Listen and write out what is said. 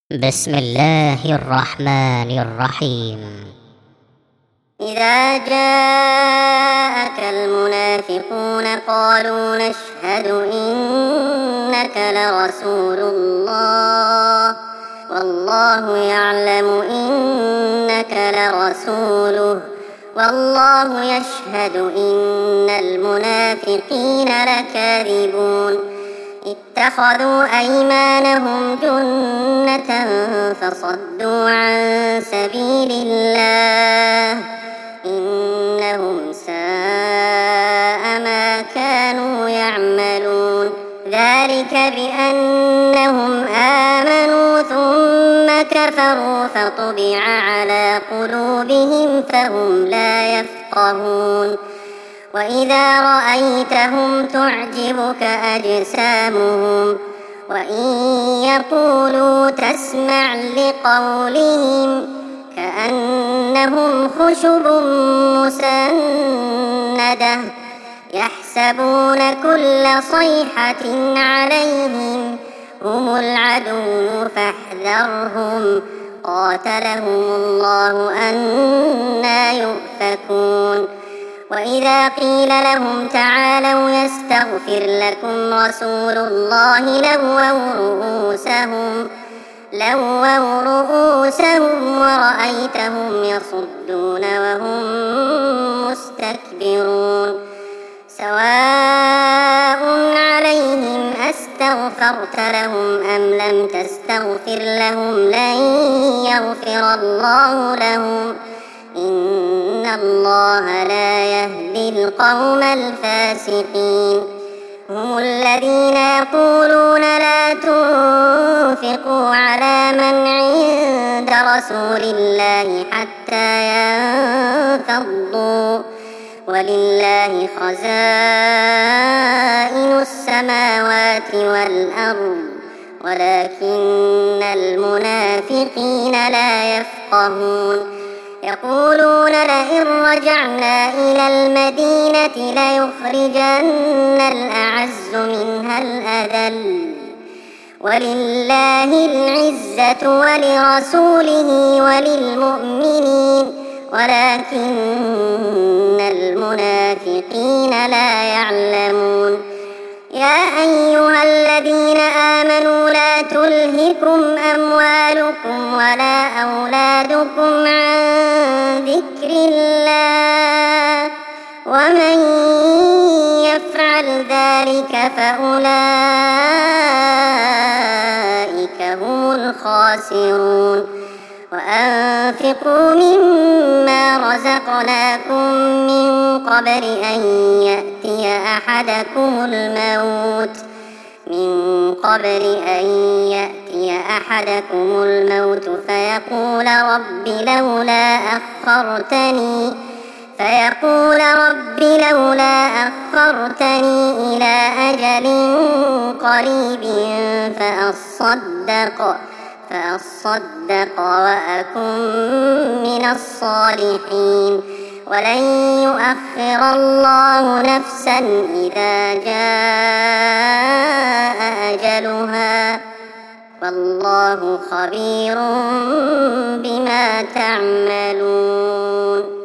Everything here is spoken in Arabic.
بسم الله الرحمن الرحيم. إذا جاءك المنافقون قالوا نشهد إنك لرسول الله والله يعلم إنك لرسوله والله يشهد إن المنافقين لكاذبون اتخذوا أيمانهم جنة فصدوا عن سبيل الله إنهم ساء ما كانوا يعملون ذلك بأنهم آمنوا ثم كفروا فطبع على قلوبهم فهم لا يفقهون وإذا رأيتهم تعجبك أجسامهم وإن يقولوا تسمع لقولهم كأنهم خشب مسندة يحسبون كل صيحة عليهم هم العدو فاحذرهم قاتلهم الله أنى يؤفكون وإذا قيل لهم تعالوا يستغفر لكم رسول الله لووا رؤوسهم ورأيتهم يصدون وهم مستكبرون سواء عليهم أستغفرت لهم أم لم تستغفر لهم لن يغفر الله لهم إن الله لا يهدي القوم الفاسقين هم الذين يقولون لا تنفقوا على من عند رسول الله حتى ينفضوا ولله خزائن السماوات والأرض ولكن المنافقين لا يفقهون يقولون لئن رجعنا إلى المدينة ليخرجن الأعز منها الأذل ولله العزة ولرسوله وللمؤمنين ولكن المنافقين لا يعلمون يا أيها الذين آمنوا لا تلهكم أموالكم ولا أولادكم عن ذكر الله ومن يفعل ذلك فأولئك هم الخاسرون وأنفقوا مما رزقناكم من قبل أن يأتي أحدكم الموت فيقول رب لولا أخرتني إلى أجل قريب فأصدق وأكن من الصالحين ولن يؤخر الله نفسا إذا جاء أجلها والله خبير بما تعملون.